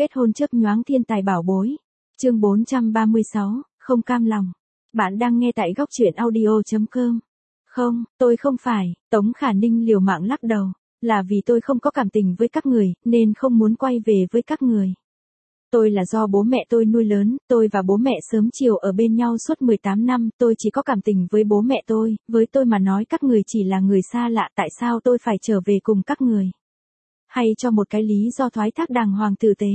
Kết hôn chớp nhoáng thiên tài bảo bối. Chương 436, không cam lòng. Bạn đang nghe tại góc truyện audio.com. Không, tôi không phải, Tống Khả Ninh liều mạng lắc đầu. Là vì tôi không có cảm tình với các người, nên không muốn quay về với các người. Tôi là do bố mẹ tôi nuôi lớn, tôi và bố mẹ sớm chiều ở bên nhau suốt 18 năm, tôi chỉ có cảm tình với bố mẹ tôi, với tôi mà nói các người chỉ là người xa lạ, tại sao tôi phải trở về cùng các người? Hay cho một cái lý do thoái thác đàng hoàng tử tế.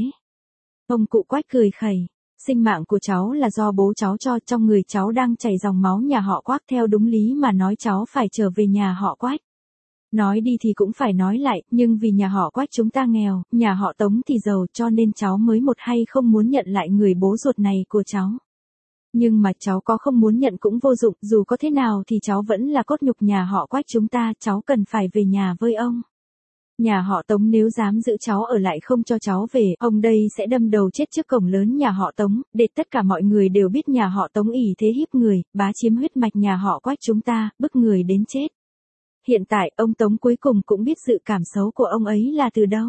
Ông cụ Quách cười khẩy, sinh mạng của cháu là do bố cháu cho, trong người cháu đang chảy dòng máu nhà họ Quách, theo đúng lý mà nói cháu phải trở về nhà họ Quách. Nói đi thì cũng phải nói lại, nhưng vì nhà họ Quách chúng ta nghèo, nhà họ Tống thì giàu, cho nên cháu mới một hay không muốn nhận lại người bố ruột này của cháu. Nhưng mà cháu có không muốn nhận cũng vô dụng, dù có thế nào thì cháu vẫn là cốt nhục nhà họ Quách chúng ta, cháu cần phải về nhà với ông. Nhà họ Tống nếu dám giữ cháu ở lại không cho cháu về, ông đây sẽ đâm đầu chết trước cổng lớn nhà họ Tống, để tất cả mọi người đều biết nhà họ Tống ỷ thế hiếp người, bá chiếm huyết mạch nhà họ Quách chúng ta, bức người đến chết. Hiện tại, ông Tống cuối cùng cũng biết sự cảm xấu của ông ấy là từ đâu.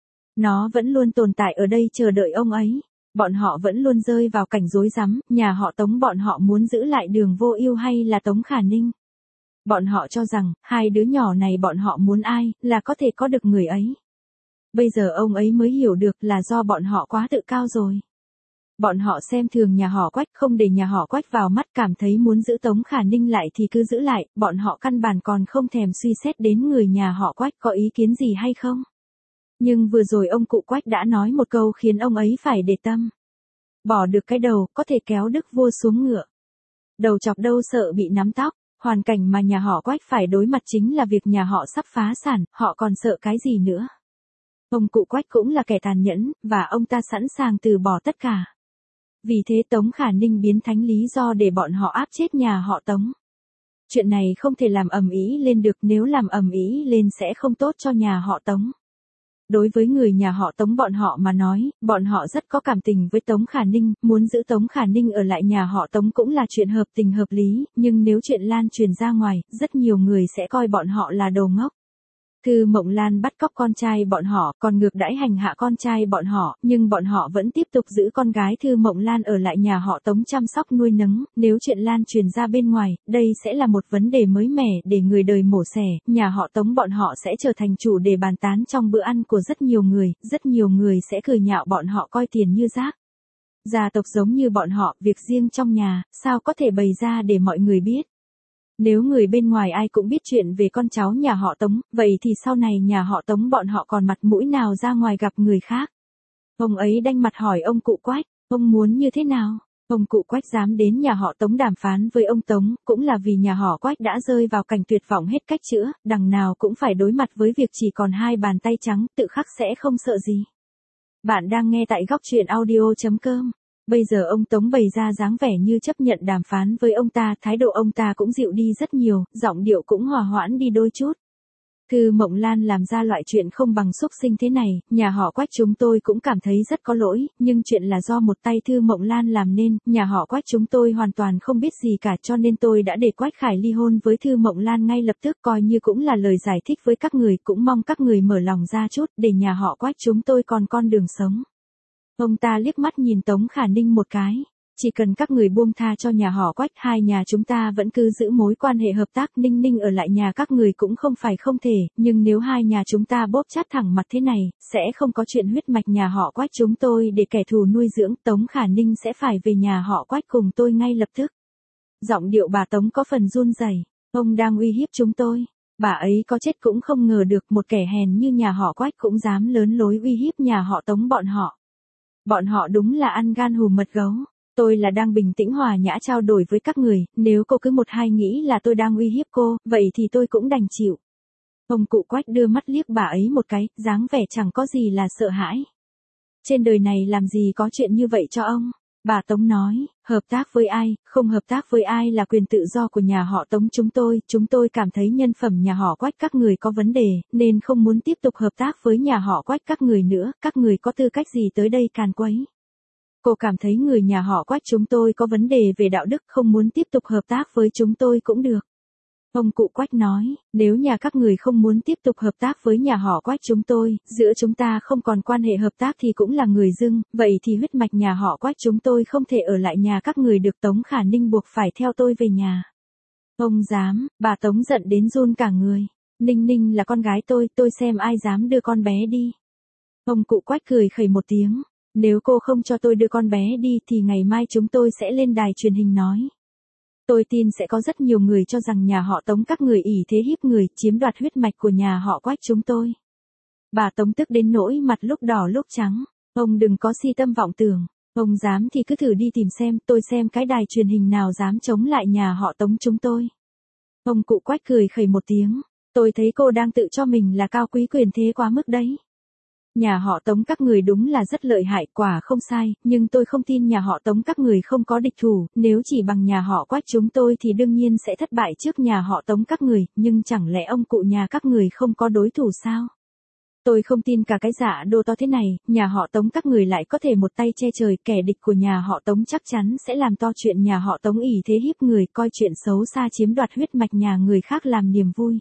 Nó vẫn luôn tồn tại ở đây chờ đợi ông ấy. Bọn họ vẫn luôn rơi vào cảnh rối rắm, nhà họ Tống bọn họ muốn giữ lại Đường Vô Ưu hay là Tống Khả Ninh. Bọn họ cho rằng, hai đứa nhỏ này bọn họ muốn ai, là có thể có được người ấy. Bây giờ ông ấy mới hiểu được là do bọn họ quá tự cao rồi. Bọn họ xem thường nhà họ Quách, không để nhà họ Quách vào mắt, cảm thấy muốn giữ Tống Khả Ninh lại thì cứ giữ lại, bọn họ căn bản còn không thèm suy xét đến người nhà họ Quách có ý kiến gì hay không. Nhưng vừa rồi ông cụ Quách đã nói một câu khiến ông ấy phải để tâm. Bỏ được cái đầu, có thể kéo đức vua xuống ngựa. Đầu chọc đâu sợ bị nắm tóc, hoàn cảnh mà nhà họ Quách phải đối mặt chính là việc nhà họ sắp phá sản, họ còn sợ cái gì nữa. Ông cụ Quách cũng là kẻ tàn nhẫn, và ông ta sẵn sàng từ bỏ tất cả. Vì thế Tống Khả Ninh biến thành lý do để bọn họ áp chết nhà họ Tống. Chuyện này không thể làm ầm ĩ lên được, nếu làm ầm ĩ lên sẽ không tốt cho nhà họ Tống. Đối với người nhà họ Tống bọn họ mà nói, bọn họ rất có cảm tình với Tống Khả Ninh, muốn giữ Tống Khả Ninh ở lại nhà họ Tống cũng là chuyện hợp tình hợp lý, nhưng nếu chuyện lan truyền ra ngoài, rất nhiều người sẽ coi bọn họ là đồ ngốc. Thư Mộng Lan bắt cóc con trai bọn họ, còn ngược đãi hành hạ con trai bọn họ, nhưng bọn họ vẫn tiếp tục giữ con gái Thư Mộng Lan ở lại nhà họ Tống chăm sóc nuôi nấng, nếu chuyện lan truyền ra bên ngoài, đây sẽ là một vấn đề mới mẻ để người đời mổ xẻ, nhà họ Tống bọn họ sẽ trở thành chủ đề bàn tán trong bữa ăn của rất nhiều người sẽ cười nhạo bọn họ coi tiền như rác. Gia tộc giống như bọn họ, việc riêng trong nhà, sao có thể bày ra để mọi người biết. Nếu người bên ngoài ai cũng biết chuyện về con cháu nhà họ Tống, vậy thì sau này nhà họ Tống bọn họ còn mặt mũi nào ra ngoài gặp người khác. Ông ấy đanh mặt hỏi ông cụ Quách, ông muốn như thế nào? Ông cụ Quách dám đến nhà họ Tống đàm phán với ông Tống, cũng là vì nhà họ Quách đã rơi vào cảnh tuyệt vọng hết cách chữa, đằng nào cũng phải đối mặt với việc chỉ còn hai bàn tay trắng, tự khắc sẽ không sợ gì. Bạn đang nghe tại góc truyện audio.com. Bây giờ ông Tống bày ra dáng vẻ như chấp nhận đàm phán với ông ta, thái độ ông ta cũng dịu đi rất nhiều, giọng điệu cũng hòa hoãn đi đôi chút. Thư Mộng Lan làm ra loại chuyện không bằng xúc sinh thế này, nhà họ Quách chúng tôi cũng cảm thấy rất có lỗi, nhưng chuyện là do một tay Thư Mộng Lan làm nên, nhà họ Quách chúng tôi hoàn toàn không biết gì cả, cho nên tôi đã để Quách Khải ly hôn với Thư Mộng Lan ngay lập tức, coi như cũng là lời giải thích với các người, cũng mong các người mở lòng ra chút, để nhà họ Quách chúng tôi còn con đường sống. Ông ta liếc mắt nhìn Tống Khả Ninh một cái. Chỉ cần các người buông tha cho nhà họ Quách, hai nhà chúng ta vẫn cứ giữ mối quan hệ hợp tác, Ninh Ninh ở lại nhà các người cũng không phải không thể, nhưng nếu hai nhà chúng ta bóp chát thẳng mặt thế này, sẽ không có chuyện huyết mạch nhà họ Quách chúng tôi để kẻ thù nuôi dưỡng, Tống Khả Ninh sẽ phải về nhà họ Quách cùng tôi ngay lập tức. Giọng điệu bà Tống có phần run rẩy, ông đang uy hiếp chúng tôi. Bà ấy có chết cũng không ngờ được một kẻ hèn như nhà họ Quách cũng dám lớn lối uy hiếp nhà họ Tống bọn họ. Bọn họ đúng là ăn gan hùm mật gấu. Tôi là đang bình tĩnh hòa nhã trao đổi với các người, nếu cô cứ một hai nghĩ là tôi đang uy hiếp cô, vậy thì tôi cũng đành chịu. Ông cụ Quách đưa mắt liếc bà ấy một cái, dáng vẻ chẳng có gì là sợ hãi. Trên đời này làm gì có chuyện như vậy cho ông? Bà Tống nói, hợp tác với ai, không hợp tác với ai là quyền tự do của nhà họ Tống chúng tôi cảm thấy nhân phẩm nhà họ Quách các người có vấn đề, nên không muốn tiếp tục hợp tác với nhà họ Quách các người nữa, các người có tư cách gì tới đây càn quấy. Cô cảm thấy người nhà họ Quách chúng tôi có vấn đề về đạo đức, không muốn tiếp tục hợp tác với chúng tôi cũng được. Ông cụ Quách nói, nếu nhà các người không muốn tiếp tục hợp tác với nhà họ Quách chúng tôi, giữa chúng ta không còn quan hệ hợp tác thì cũng là người dưng, vậy thì huyết mạch nhà họ Quách chúng tôi không thể ở lại nhà các người được. Tống Khả Ninh buộc phải theo tôi về nhà. Ông dám, bà Tống giận đến run cả người. Ninh Ninh là con gái tôi xem ai dám đưa con bé đi. Ông cụ Quách cười khẩy một tiếng, nếu cô không cho tôi đưa con bé đi thì ngày mai chúng tôi sẽ lên đài truyền hình nói. Tôi tin sẽ có rất nhiều người cho rằng nhà họ Tống các người ỷ thế hiếp người, chiếm đoạt huyết mạch của nhà họ Quách chúng tôi. Bà Tống tức đến nỗi mặt lúc đỏ lúc trắng. Ông đừng có si tâm vọng tưởng. Ông dám thì cứ thử đi tìm xem, tôi xem cái đài truyền hình nào dám chống lại nhà họ Tống chúng tôi. Ông cụ Quách cười khẩy một tiếng. Tôi thấy cô đang tự cho mình là cao quý quyền thế quá mức đấy. Nhà họ Tống các người đúng là rất lợi hại, quả không sai, nhưng tôi không tin nhà họ Tống các người không có địch thủ, nếu chỉ bằng nhà họ Quách chúng tôi thì đương nhiên sẽ thất bại trước nhà họ Tống các người, nhưng chẳng lẽ ông cụ nhà các người không có đối thủ sao? Tôi không tin cả cái dạ đô to thế này, nhà họ Tống các người lại có thể một tay che trời, kẻ địch của nhà họ Tống chắc chắn sẽ làm to chuyện nhà họ Tống ỷ thế hiếp người, coi chuyện xấu xa chiếm đoạt huyết mạch nhà người khác làm niềm vui.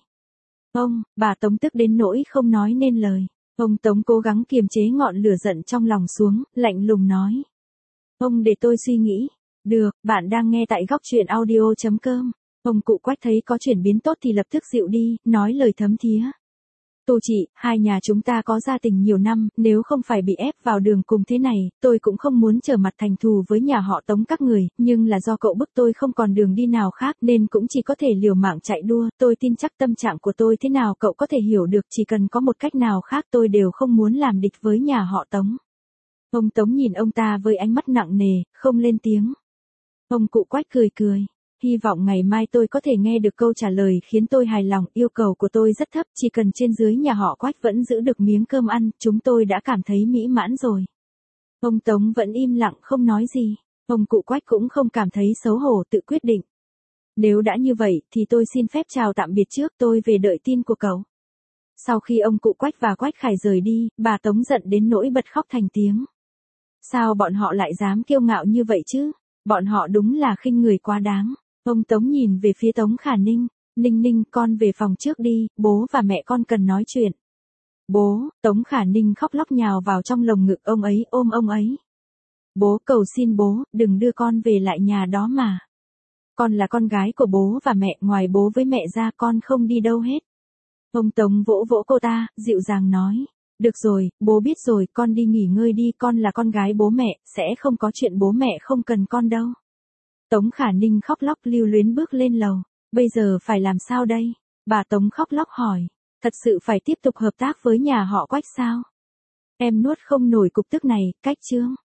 Bà Tống tức đến nỗi không nói nên lời. Ông Tống cố gắng kiềm chế ngọn lửa giận trong lòng xuống, lạnh lùng nói. Ông để tôi suy nghĩ. Được, bạn đang nghe tại góc truyện audio.com. Ông cụ Quách thấy có chuyển biến tốt thì lập tức dịu đi, nói lời thấm thía. Tô chị, hai nhà chúng ta có gia tình nhiều năm, nếu không phải bị ép vào đường cùng thế này, tôi cũng không muốn trở mặt thành thù với nhà họ Tống các người, nhưng là do cậu bức tôi không còn đường đi nào khác nên cũng chỉ có thể liều mạng chạy đua, tôi tin chắc tâm trạng của tôi thế nào cậu có thể hiểu được, chỉ cần có một cách nào khác tôi đều không muốn làm địch với nhà họ Tống. Ông Tống nhìn ông ta với ánh mắt nặng nề, không lên tiếng. Ông cụ Quách cười cười. Hy vọng ngày mai tôi có thể nghe được câu trả lời khiến tôi hài lòng, yêu cầu của tôi rất thấp, chỉ cần trên dưới nhà họ Quách vẫn giữ được miếng cơm ăn, chúng tôi đã cảm thấy mỹ mãn rồi. Ông Tống vẫn im lặng không nói gì, ông cụ Quách cũng không cảm thấy xấu hổ, tự quyết định. Nếu đã như vậy thì tôi xin phép chào tạm biệt trước, tôi về đợi tin của cậu. Sau khi ông cụ Quách và Quách Khải rời đi, bà Tống giận đến nỗi bật khóc thành tiếng. Sao bọn họ lại dám kiêu ngạo như vậy chứ? Bọn họ đúng là khinh người quá đáng. Ông Tống nhìn về phía Tống Khả Ninh. Ninh Ninh, con về phòng trước đi, bố và mẹ con cần nói chuyện. Bố, Tống Khả Ninh khóc lóc nhào vào trong lồng ngực ông ấy, ôm ông ấy. Bố cầu xin bố, đừng đưa con về lại nhà đó mà. Con là con gái của bố và mẹ, ngoài bố với mẹ ra con không đi đâu hết. Ông Tống vỗ vỗ cô ta, dịu dàng nói. Được rồi, bố biết rồi, con đi nghỉ ngơi đi, con là con gái bố mẹ, sẽ không có chuyện bố mẹ không cần con đâu. Tống Khả Ninh khóc lóc lưu luyến bước lên lầu. Bây giờ phải làm sao đây? Bà Tống khóc lóc hỏi. Thật sự phải tiếp tục hợp tác với nhà họ Quách sao? Em nuốt không nổi cục tức này, cách chương.